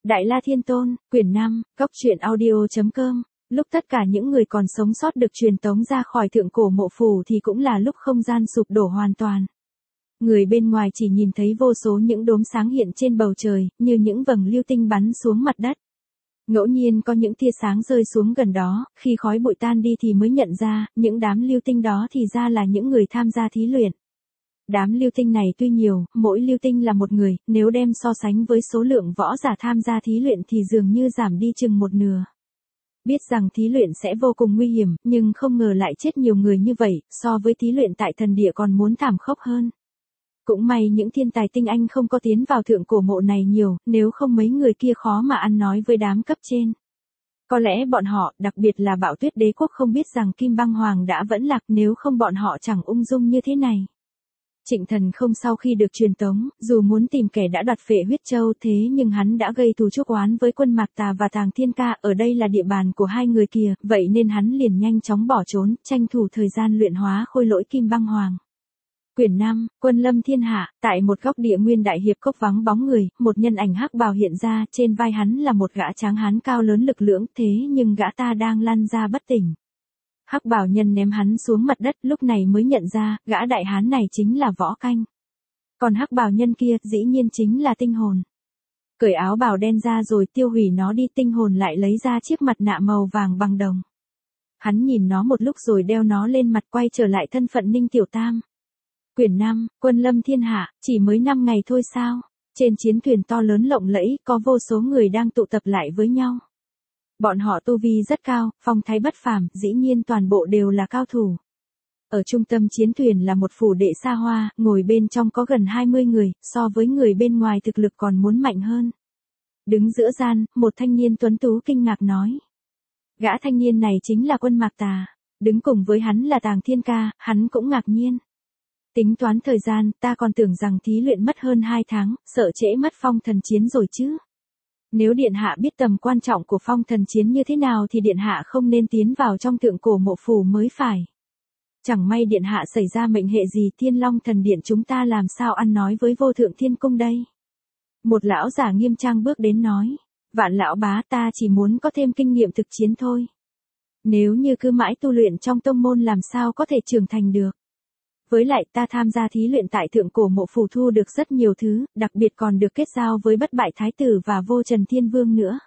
Đại La Thiên Tôn, quyển 5, Cốc truyện audio.com. Lúc tất cả những người còn sống sót được truyền tống ra khỏi thượng cổ mộ phủ thì cũng là lúc không gian sụp đổ hoàn toàn. Người bên ngoài chỉ nhìn thấy vô số những đốm sáng hiện trên bầu trời, như những vầng lưu tinh bắn xuống mặt đất. Ngẫu nhiên có những tia sáng rơi xuống gần đó, khi khói bụi tan đi thì mới nhận ra, những đám lưu tinh đó thì ra là những người tham gia thí luyện. Đám lưu tinh này tuy nhiều, mỗi lưu tinh là một người, nếu đem so sánh với số lượng võ giả tham gia thí luyện thì dường như giảm đi chừng một nửa. Biết rằng thí luyện sẽ vô cùng nguy hiểm, nhưng không ngờ lại chết nhiều người như vậy, so với thí luyện tại thần địa còn muốn thảm khốc hơn. Cũng may những thiên tài tinh anh không có tiến vào thượng cổ mộ này nhiều, nếu không mấy người kia khó mà ăn nói với đám cấp trên. Có lẽ bọn họ, đặc biệt là Bạo Tuyết Đế Quốc không biết rằng Kim Băng Hoàng đã vẫn lạc, nếu không bọn họ chẳng ung dung như thế này. Trịnh Thần không sau khi được truyền tống, dù muốn tìm kẻ đã đoạt Phệ Huyết Châu thế nhưng hắn đã gây thù chuốc oán với Quân Mạc Tà và Tàng Thiên Ca, ở đây là địa bàn của hai người kia, vậy nên hắn liền nhanh chóng bỏ trốn, tranh thủ thời gian luyện hóa khôi lỗi Kim Băng Hoàng. Quyển 5, Quân Lâm Thiên Hạ, tại một góc địa nguyên đại hiệp cốc vắng bóng người, một nhân ảnh hắc bào hiện ra, trên vai hắn là một gã tráng hán cao lớn lực lưỡng, thế nhưng gã ta đang lăn ra bất tỉnh. Hắc bào nhân ném hắn xuống mặt đất, lúc này mới nhận ra, gã đại hán này chính là Võ Canh. Còn hắc bào nhân kia, dĩ nhiên chính là tinh hồn. Cởi áo bào đen ra rồi tiêu hủy nó đi, tinh hồn lại lấy ra chiếc mặt nạ màu vàng bằng đồng. Hắn nhìn nó một lúc rồi đeo nó lên mặt, quay trở lại thân phận Ninh Tiểu Tam. Quyển 5, Quân Lâm Thiên Hạ, chỉ mới 5 ngày thôi sao? Trên chiến thuyền to lớn lộng lẫy, có vô số người đang tụ tập lại với nhau. Bọn họ tu vi rất cao, phong thái bất phàm, dĩ nhiên toàn bộ đều là cao thủ. Ở trung tâm chiến thuyền là một phủ đệ xa hoa, ngồi bên trong có gần 20 người, so với người bên ngoài thực lực còn muốn mạnh hơn. Đứng giữa gian, một thanh niên tuấn tú kinh ngạc nói. Gã thanh niên này chính là Quân Mạc Tà, đứng cùng với hắn là Tàng Thiên Ca, hắn cũng ngạc nhiên. Tính toán thời gian, ta còn tưởng rằng thí luyện mất hơn 2 tháng, sợ trễ mất phong thần chiến rồi chứ. Nếu Điện Hạ biết tầm quan trọng của phong thần chiến như thế nào thì Điện Hạ không nên tiến vào trong thượng cổ mộ phủ mới phải. Chẳng may Điện Hạ xảy ra mệnh hệ gì, Thiên Long Thần Điện chúng ta làm sao ăn nói với Vô Thượng Thiên Cung đây? Một lão giả nghiêm trang bước đến nói, Vạn lão bá, ta chỉ muốn có thêm kinh nghiệm thực chiến thôi. Nếu như cứ mãi tu luyện trong tông môn làm sao có thể trưởng thành được. Với lại ta tham gia thí luyện tại thượng cổ mộ phủ thu được rất nhiều thứ, đặc biệt còn được kết giao với Bất Bại Thái Tử và Vô Trần Thiên Vương nữa.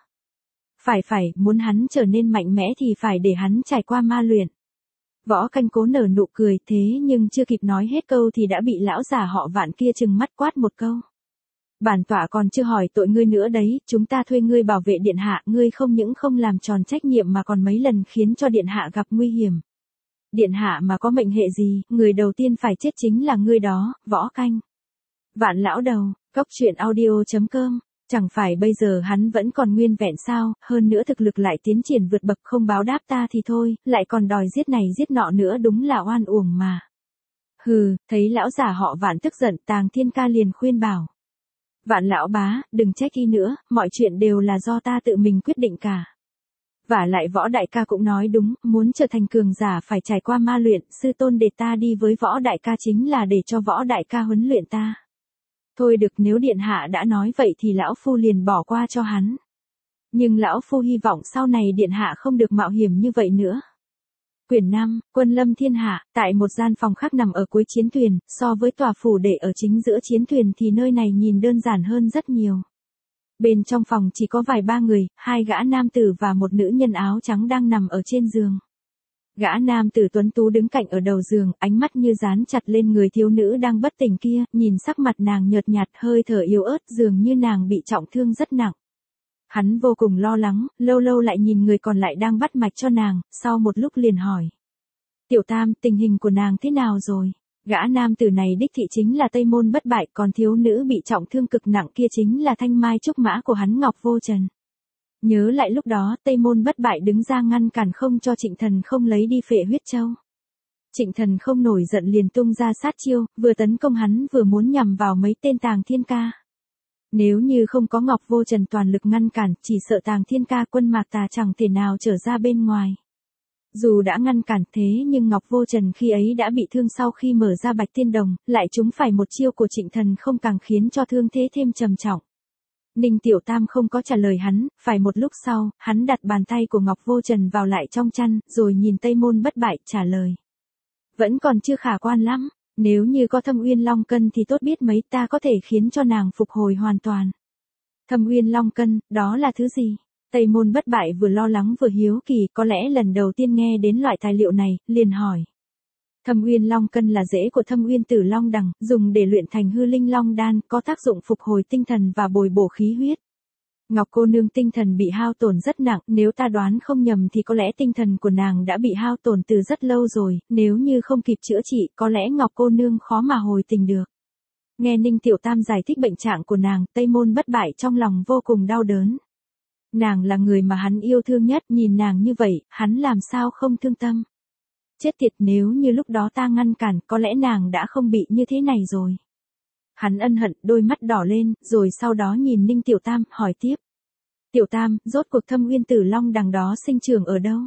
Phải, muốn hắn trở nên mạnh mẽ thì phải để hắn trải qua ma luyện. Võ Canh cố nở nụ cười, thế nhưng chưa kịp nói hết câu thì đã bị lão già họ Vạn kia trừng mắt quát một câu. Bản tọa còn chưa hỏi tội ngươi nữa đấy, chúng ta thuê ngươi bảo vệ điện hạ, ngươi không những không làm tròn trách nhiệm mà còn mấy lần khiến cho điện hạ gặp nguy hiểm. Điện hạ mà có mệnh hệ gì, người đầu tiên phải chết chính là ngươi đó, Võ Canh. Vạn lão đầu, Cốc truyện audio.com, chẳng phải bây giờ hắn vẫn còn nguyên vẹn sao, hơn nữa thực lực lại tiến triển vượt bậc, không báo đáp ta thì thôi, lại còn đòi giết này giết nọ nữa, đúng là oan uổng mà. Hừ, thấy lão giả họ Vạn tức giận, Tàng Thiên Ca liền khuyên bảo. Vạn lão bá, đừng trách y nữa, mọi chuyện đều là do ta tự mình quyết định cả. Vả lại Võ đại ca cũng nói đúng, muốn trở thành cường giả phải trải qua ma luyện, sư tôn để ta đi với Võ đại ca chính là để cho Võ đại ca huấn luyện ta. Thôi được, nếu điện hạ đã nói vậy thì lão phu liền bỏ qua cho hắn. Nhưng lão phu hy vọng sau này điện hạ không được mạo hiểm như vậy nữa. Quyển 5, Quân Lâm Thiên Hạ, tại một gian phòng khác nằm ở cuối chiến thuyền, so với tòa phủ đệ ở chính giữa chiến thuyền thì nơi này nhìn đơn giản hơn rất nhiều. Bên trong phòng chỉ có vài ba người, 2 gã nam tử và một nữ nhân áo trắng đang nằm ở trên giường. Gã nam tử tuấn tú đứng cạnh ở đầu giường, ánh mắt như dán chặt lên người thiếu nữ đang bất tỉnh kia, nhìn sắc mặt nàng nhợt nhạt, hơi thở yếu ớt, dường như nàng bị trọng thương rất nặng. Hắn vô cùng lo lắng, lâu lâu lại nhìn người còn lại đang bắt mạch cho nàng, sau một lúc liền hỏi. Tiểu Tam, tình hình của nàng thế nào rồi? Gã nam tử này đích thị chính là Tây Môn Bất Bại, còn thiếu nữ bị trọng thương cực nặng kia chính là thanh mai trúc mã của hắn Ngọc Vô Trần. Nhớ lại lúc đó, Tây Môn Bất Bại đứng ra ngăn cản không cho Trịnh Thần không lấy đi Phệ Huyết Châu. Trịnh Thần không nổi giận liền tung ra sát chiêu, vừa tấn công hắn vừa muốn nhằm vào mấy tên Tàng Thiên Ca. Nếu như không có Ngọc Vô Trần toàn lực ngăn cản, chỉ sợ Tàng Thiên Ca Quân Mạc Tà chẳng thể nào trở ra bên ngoài. Dù đã ngăn cản thế nhưng Ngọc Vô Trần khi ấy đã bị thương sau khi mở ra Bạch Thiên Đồng, lại trúng phải một chiêu của Trịnh Thần không càng khiến cho thương thế thêm trầm trọng. Ninh Tiểu Tam không có trả lời hắn, phải một lúc sau, hắn đặt bàn tay của Ngọc Vô Trần vào lại trong chăn, rồi nhìn Tây Môn Bất Bại, trả lời. Vẫn còn chưa khả quan lắm, nếu như có Thâm Uyên Long Cân thì tốt biết mấy, ta có thể khiến cho nàng phục hồi hoàn toàn. Thâm Uyên Long Cân, đó là thứ gì? Tây Môn Bất Bại vừa lo lắng vừa hiếu kỳ, có lẽ lần đầu tiên nghe đến loại tài liệu này, liền hỏi. Thâm Uyên Long Cân là rễ của Thâm Uyên Tử Long Đằng, dùng để luyện thành Hư Linh Long Đan, có tác dụng phục hồi tinh thần và bồi bổ khí huyết. Ngọc cô nương tinh thần bị hao tổn rất nặng, nếu ta đoán không nhầm thì có lẽ tinh thần của nàng đã bị hao tổn từ rất lâu rồi, nếu như không kịp chữa trị, có lẽ Ngọc cô nương khó mà hồi tình được. Nghe Ninh Tiểu Tam giải thích bệnh trạng của nàng, Tây Môn Bất Bại trong lòng vô cùng đau đớn. Nàng là người mà hắn yêu thương nhất, nhìn nàng như vậy, hắn làm sao không thương tâm. Chết tiệt, nếu như lúc đó ta ngăn cản, có lẽ nàng đã không bị như thế này rồi. Hắn ân hận, đôi mắt đỏ lên, rồi sau đó nhìn Ninh Tiểu Tam, hỏi tiếp. Tiểu Tam, rốt cuộc Thâm Uyên Tử Long Đằng đó sinh trưởng ở đâu?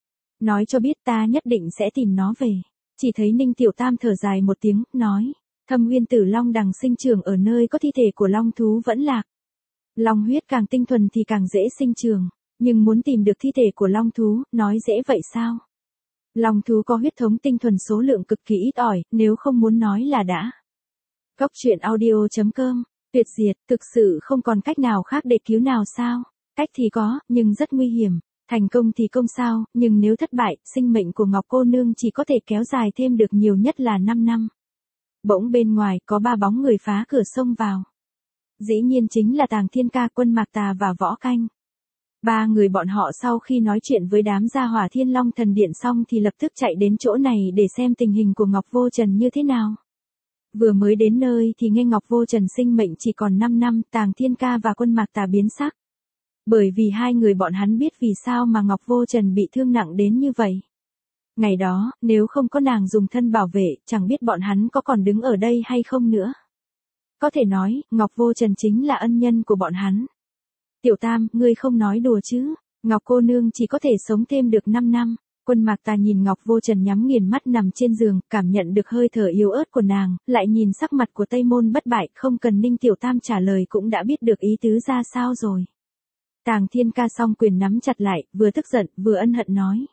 Nói cho biết, ta nhất định sẽ tìm nó về. Chỉ thấy Ninh Tiểu Tam thở dài một tiếng, nói. Thâm Uyên Tử Long Đằng sinh trưởng ở nơi có thi thể của long thú vẫn lạc. Long huyết càng tinh thuần thì càng dễ sinh trưởng, nhưng muốn tìm được thi thể của long thú, nói dễ vậy sao? Long thú có huyết thống tinh thuần số lượng cực kỳ ít ỏi, nếu không muốn nói là đã. Góc truyện audio.com, tuyệt diệt, thực sự không còn cách nào khác để cứu nào sao? Cách thì có, nhưng rất nguy hiểm. Thành công thì công sao, nhưng nếu thất bại, sinh mệnh của Ngọc cô nương chỉ có thể kéo dài thêm được nhiều nhất là 5 năm. Bỗng bên ngoài có 3 bóng người phá cửa xông vào. Dĩ nhiên chính là Tàng Thiên Ca, Quân Mạc Tà và Võ Canh. 3 người bọn họ sau khi nói chuyện với đám gia hỏa Thiên Long Thần Điện xong thì lập tức chạy đến chỗ này để xem tình hình của Ngọc Vô Trần như thế nào. Vừa mới đến nơi thì nghe Ngọc Vô Trần sinh mệnh chỉ còn 5 năm, Tàng Thiên Ca và Quân Mạc Tà biến sắc. Bởi vì hai người bọn hắn biết vì sao mà Ngọc Vô Trần bị thương nặng đến như vậy. Ngày đó, nếu không có nàng dùng thân bảo vệ, chẳng biết bọn hắn có còn đứng ở đây hay không nữa. Có thể nói, Ngọc Vô Trần chính là ân nhân của bọn hắn. Tiểu Tam, ngươi không nói đùa chứ, Ngọc cô nương chỉ có thể sống thêm được 5 năm. Quân Mạc Tà nhìn Ngọc Vô Trần nhắm nghiền mắt nằm trên giường, cảm nhận được hơi thở yếu ớt của nàng, lại nhìn sắc mặt của Tây Môn Bất Bại, không cần Ninh Tiểu Tam trả lời cũng đã biết được ý tứ ra sao rồi. Tàng Thiên Ca song quyền nắm chặt lại, vừa tức giận, vừa ân hận nói.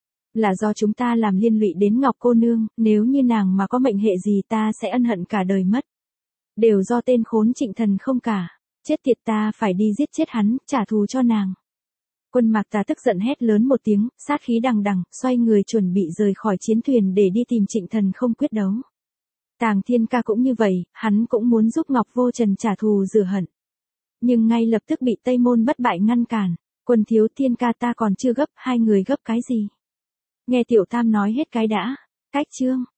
Là do chúng ta làm liên lụy đến Ngọc cô nương, nếu như nàng mà có mệnh hệ gì ta sẽ ân hận cả đời mất. Đều do tên khốn Trịnh Thần không cả. Chết tiệt, ta phải đi giết chết hắn, trả thù cho nàng. Quân Mạc Tà tức giận hét lớn một tiếng, sát khí đằng đằng, xoay người chuẩn bị rời khỏi chiến thuyền để đi tìm Trịnh Thần không quyết đấu. Tàng Thiên Ca cũng như vậy, hắn cũng muốn giúp Ngọc Vô Trần trả thù rửa hận. Nhưng ngay lập tức bị Tây Môn Bất Bại ngăn cản. Quân thiếu, Thiên Ca ta còn chưa gấp, hai người gấp cái gì? Nghe Tiểu Tam nói hết cái đã. Cách chương.